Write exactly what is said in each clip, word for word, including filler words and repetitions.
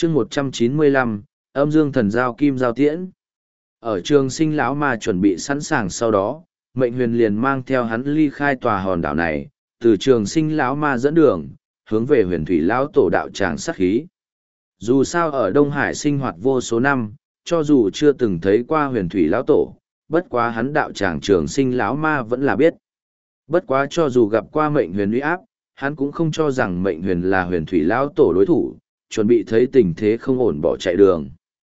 chương một trăm chín mươi lăm, âm dương thần giao kim giao tiễn. Ở trường sinh lão ma chuẩn bị sẵn sàng sau đó, mệnh huyền liền mang theo hắn ly khai tòa hòn đảo này, từ trường sinh lão ma dẫn đường, hướng về huyền thủy lão tổ đạo tràng sát khí. Dù sao ở Đông Hải sinh hoạt vô số năm, cho dù chưa từng thấy qua huyền thủy lão tổ, bất quá hắn đạo tràng trường sinh lão ma vẫn là biết. Bất quá cho dù gặp qua mệnh huyền uy áp, hắn cũng không cho rằng mệnh huyền là huyền thủy lão tổ đối thủ, chuẩn bị thấy tình thế không ổn bỏ chạy đường.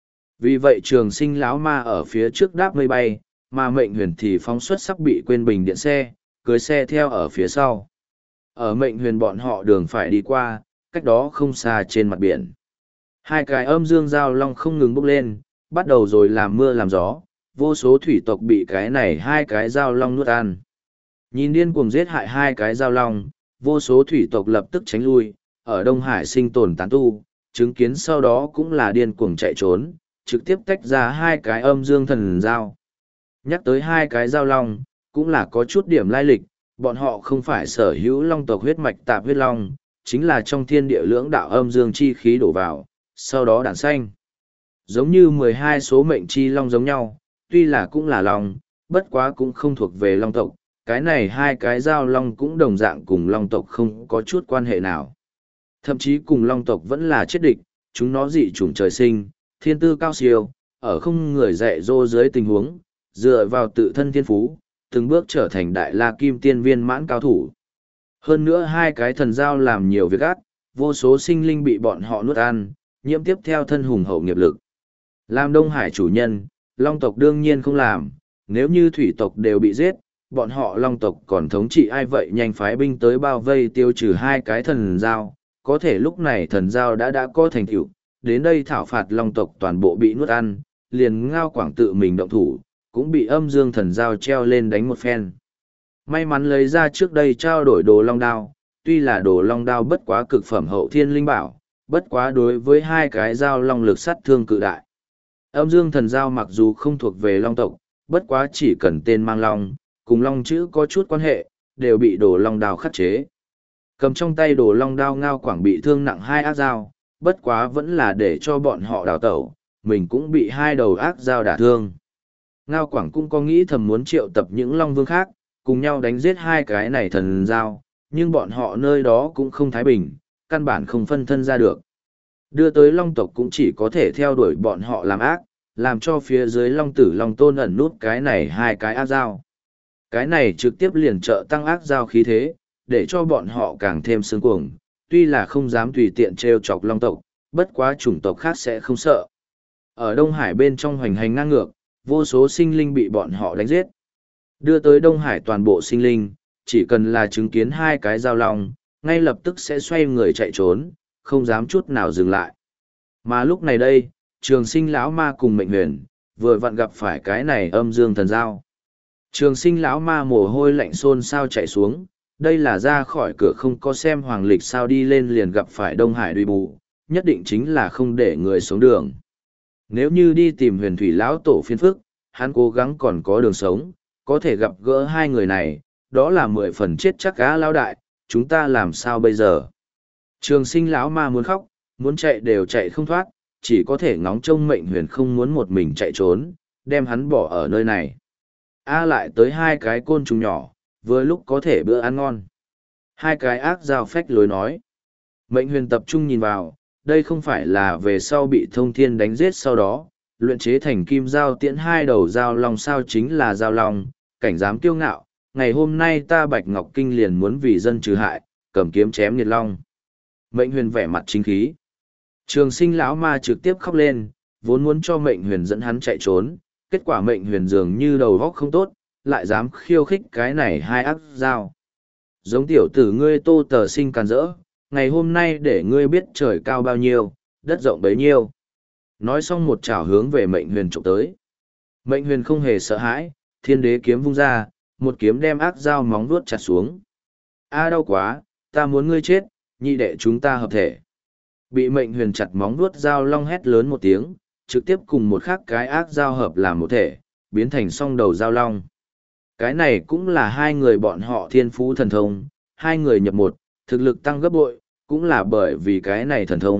Vì vậy trường sinh lão ma ở phía trước đáp mây bay, mà mệnh huyền thì phóng xuất sắp bị quên bình điện xe, cưới xe theo ở phía sau. Ở mệnh huyền bọn họ đường phải đi qua, cách đó không xa trên mặt biển. Hai cái âm dương giao long không ngừng bốc lên, bắt đầu rồi làm mưa làm gió, vô số thủy tộc bị cái này hai cái giao long nuốt ăn. Nhìn điên cuồng giết hại hai cái giao long, vô số thủy tộc lập tức tránh lui, ở Đông Hải sinh tồn tán tu, chứng kiến sau đó cũng là điên cuồng chạy trốn, trực tiếp tách ra hai cái âm dương thần giao. Nhắc tới hai cái giao long, cũng là có chút điểm lai lịch, bọn họ không phải sở hữu long tộc huyết mạch tạp huyết long, chính là trong thiên địa lưỡng đạo âm dương chi khí đổ vào, sau đó đản xanh. Giống như mười hai số mệnh chi long giống nhau, tuy là cũng là long, bất quá cũng không thuộc về long tộc, cái này hai cái giao long cũng đồng dạng cùng long tộc không có chút quan hệ nào. Thậm chí cùng long tộc vẫn là chết địch, chúng nó dị chủng trời sinh, thiên tư cao siêu, ở không người dạy dỗ dưới tình huống, dựa vào tự thân thiên phú, từng bước trở thành đại la kim tiên viên mãn cao thủ. Hơn nữa hai cái thần giao làm nhiều việc ác, vô số sinh linh bị bọn họ nuốt ăn, nhiễm tiếp theo thân hùng hậu nghiệp lực. Làm Đông Hải chủ nhân, long tộc đương nhiên không làm, nếu như thủy tộc đều bị giết, bọn họ long tộc còn thống trị ai vậy nhanh phái binh tới bao vây tiêu trừ hai cái thần giao, có thể lúc này thần giao đã đã có thành tựu, đến đây thảo phạt long tộc toàn bộ bị nuốt ăn, liền Ngao Quảng tự mình động thủ, cũng bị âm dương thần giao treo lên đánh một phen. May mắn lấy ra trước đây trao đổi đồ long đao, tuy là đồ long đao bất quá cực phẩm hậu thiên linh bảo, bất quá đối với hai cái giao long lực sát thương cự đại. Âm dương thần giao mặc dù không thuộc về long tộc, bất quá chỉ cần tên mang long, cùng long chữ có chút quan hệ, đều bị đồ long đao khắc chế. Cầm trong tay đồ long đao Ngao Quảng bị thương nặng hai ác dao, bất quá vẫn là để cho bọn họ đào tẩu, mình cũng bị hai đầu ác dao đả thương. Ngao Quảng cũng có nghĩ thầm muốn triệu tập những long vương khác, cùng nhau đánh giết hai cái này thần giao, nhưng bọn họ nơi đó cũng không thái bình, căn bản không phân thân ra được. Đưa tới long tộc cũng chỉ có thể theo đuổi bọn họ làm ác, làm cho phía dưới long tử long tôn ẩn nút cái này hai cái ác dao. Cái này trực tiếp liền trợ tăng ác dao khí thế, để cho bọn họ càng thêm sương cuồng, tuy là không dám tùy tiện trêu chọc long tộc, bất quá chủng tộc khác sẽ không sợ. Ở Đông Hải bên trong hoành hành ngang ngược, vô số sinh linh bị bọn họ đánh giết. Đưa tới Đông Hải toàn bộ sinh linh, chỉ cần là chứng kiến hai cái giao long, ngay lập tức sẽ xoay người chạy trốn, không dám chút nào dừng lại. Mà lúc này đây, trường sinh lão ma cùng mệnh huyền, vừa vặn gặp phải cái này âm dương thần giao. Trường sinh lão ma mồ hôi lạnh xôn xao chạy xuống, đây là ra khỏi cửa không có xem hoàng lịch sao đi lên liền gặp phải Đông Hải đuôi bù, nhất định chính là không để người xuống đường. Nếu như đi tìm huyền thủy lão tổ phiên phức, hắn cố gắng còn có đường sống, có thể gặp gỡ hai người này, đó là mười phần chết chắc cá lão đại, chúng ta làm sao bây giờ? Trường sinh lão ma muốn khóc, muốn chạy đều chạy không thoát, chỉ có thể ngóng trông mệnh huyền không muốn một mình chạy trốn, đem hắn bỏ ở nơi này. A lại tới hai cái côn trùng nhỏ, vừa lúc có thể bữa ăn ngon. Hai cái ác dao phách lối nói. Mệnh huyền tập trung nhìn vào, đây không phải là về sau bị thông thiên đánh giết sau đó, luyện chế thành kim dao tiễn hai đầu dao long sao chính là dao long, cảnh dám kiêu ngạo, ngày hôm nay ta Bạch Ngọc Kinh liền muốn vì dân trừ hại, cầm kiếm chém nghiệt long. Mệnh huyền vẻ mặt chính khí. Trường sinh lão ma trực tiếp khóc lên, vốn muốn cho mệnh huyền dẫn hắn chạy trốn, kết quả mệnh huyền dường như đầu góc không tốt, lại dám khiêu khích cái này hai ác dao. Giống tiểu tử ngươi Tô Tờ Sinh càn rỡ, ngày hôm nay để ngươi biết trời cao bao nhiêu, đất rộng bấy nhiêu. Nói xong một chảo hướng về mệnh huyền trộm tới. Mệnh huyền không hề sợ hãi, thiên đế kiếm vung ra, một kiếm đem ác dao móng vuốt chặt xuống. A đau quá, ta muốn ngươi chết, nhị đệ chúng ta hợp thể. Bị mệnh huyền chặt móng vuốt dao long hét lớn một tiếng, trực tiếp cùng một khắc cái ác dao hợp làm một thể, biến thành song đầu dao long. Cái này cũng là hai người bọn họ thiên phú thần thông, hai người nhập một, thực lực tăng gấp bội, cũng là bởi vì cái này thần thông,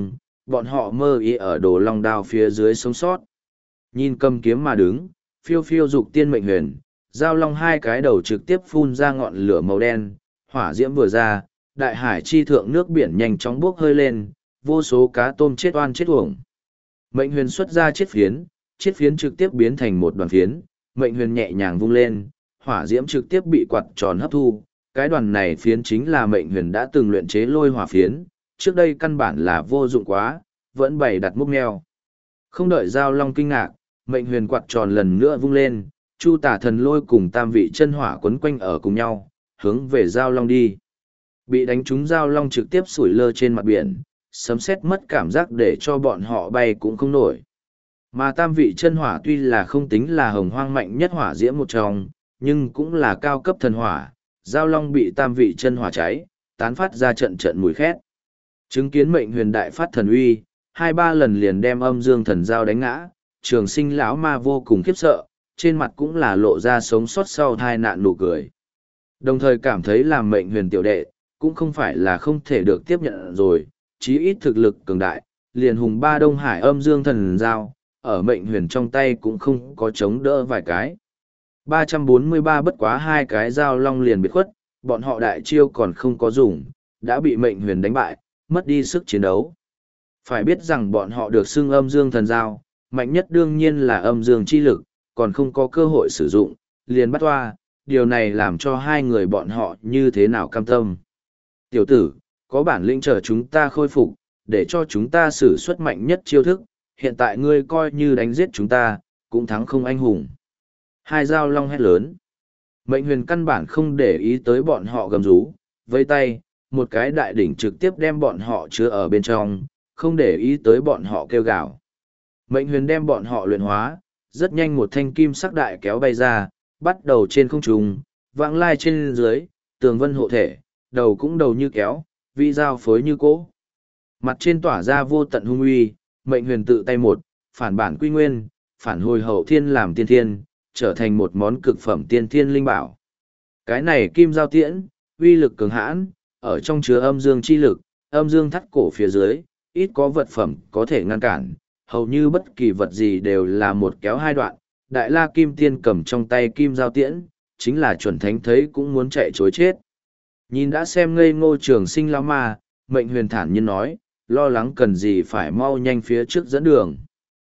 bọn họ mơ ý ở đồ long đao phía dưới sống sót. Nhìn cầm kiếm mà đứng, phiêu phiêu dục tiên mệnh huyền, giao long hai cái đầu trực tiếp phun ra ngọn lửa màu đen, hỏa diễm vừa ra, đại hải chi thượng nước biển nhanh chóng bốc hơi lên, vô số cá tôm chết oan chết uổng. Mệnh huyền xuất ra chiết phiến, chiết phiến trực tiếp biến thành một đoàn phiến, mệnh huyền nhẹ nhàng vung lên, hỏa diễm trực tiếp bị quạt tròn hấp thu. Cái đoàn này phiến chính là mệnh huyền đã từng luyện chế lôi hỏa phiến, trước đây căn bản là vô dụng quá, vẫn bày đặt múc meo. Không đợi giao long kinh ngạc, mệnh huyền quạt tròn lần nữa vung lên, chu tả thần lôi cùng tam vị chân hỏa quấn quanh ở cùng nhau, hướng về giao long đi. Bị đánh trúng giao long trực tiếp sủi lơ trên mặt biển, sấm sét mất cảm giác để cho bọn họ bay cũng không nổi. Mà tam vị chân hỏa tuy là không tính là hồng hoang mạnh nhất hỏa diễm một trong, nhưng cũng là cao cấp thần hỏa, giao long bị tam vị chân hỏa cháy, tán phát ra trận trận mùi khét. Chứng kiến mệnh huyền đại phát thần uy, hai ba lần liền đem âm dương thần giao đánh ngã, trường sinh lão ma vô cùng khiếp sợ, trên mặt cũng là lộ ra sống sót sau tai nạn nụ cười. Đồng thời cảm thấy làm mệnh huyền tiểu đệ, cũng không phải là không thể được tiếp nhận rồi, chí ít thực lực cường đại, liền hùng ba Đông Hải âm dương thần giao, ở mệnh huyền trong tay cũng không có chống đỡ vài cái. ba trăm bốn mươi ba bất quá hai cái giao long liền biệt khuất, bọn họ đại chiêu còn không có dùng, đã bị mệnh huyền đánh bại, mất đi sức chiến đấu. Phải biết rằng bọn họ được xưng âm dương thần giao, mạnh nhất đương nhiên là âm dương chi lực, còn không có cơ hội sử dụng, liền bắt toa, điều này làm cho hai người bọn họ như thế nào cam tâm. Tiểu tử, có bản lĩnh chờ chúng ta khôi phục, để cho chúng ta sử xuất mạnh nhất chiêu thức, hiện tại ngươi coi như đánh giết chúng ta, cũng thắng không anh hùng. Hai giao long hét lớn. Mệnh huyền căn bản không để ý tới bọn họ gầm rú, vây tay, một cái đại đỉnh trực tiếp đem bọn họ chứa ở bên trong, không để ý tới bọn họ kêu gào. Mệnh huyền đem bọn họ luyện hóa, rất nhanh một thanh kim sắc đại kéo bay ra, bắt đầu trên không trung, vãng lai trên dưới, tường vân hộ thể, đầu cũng đầu như kéo, vị dao phối như cỗ. Mặt trên tỏa ra vô tận hung uy, mệnh huyền tự tay một, phản bản quy nguyên, phản hồi hậu thiên làm tiên thiên, trở thành một món cực phẩm tiên thiên linh bảo. Cái này kim giao tiễn, uy lực cường hãn, ở trong chứa âm dương chi lực, âm dương thắt cổ phía dưới, ít có vật phẩm có thể ngăn cản, hầu như bất kỳ vật gì đều là một kéo hai đoạn. Đại la kim tiên cầm trong tay kim giao tiễn, chính là chuẩn thánh thấy cũng muốn chạy chối chết. Nhìn đã xem ngây ngô trường sinh lão ma, mệnh huyền thản nhiên nói, lo lắng cần gì phải mau nhanh phía trước dẫn đường.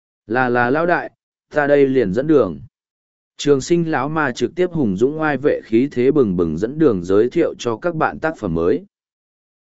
Là là lão đại, ta đây liền dẫn đường. Trường sinh lão ma trực tiếp hùng dũng oai vệ khí thế bừng bừng dẫn đường giới thiệu cho các bạn tác phẩm mới.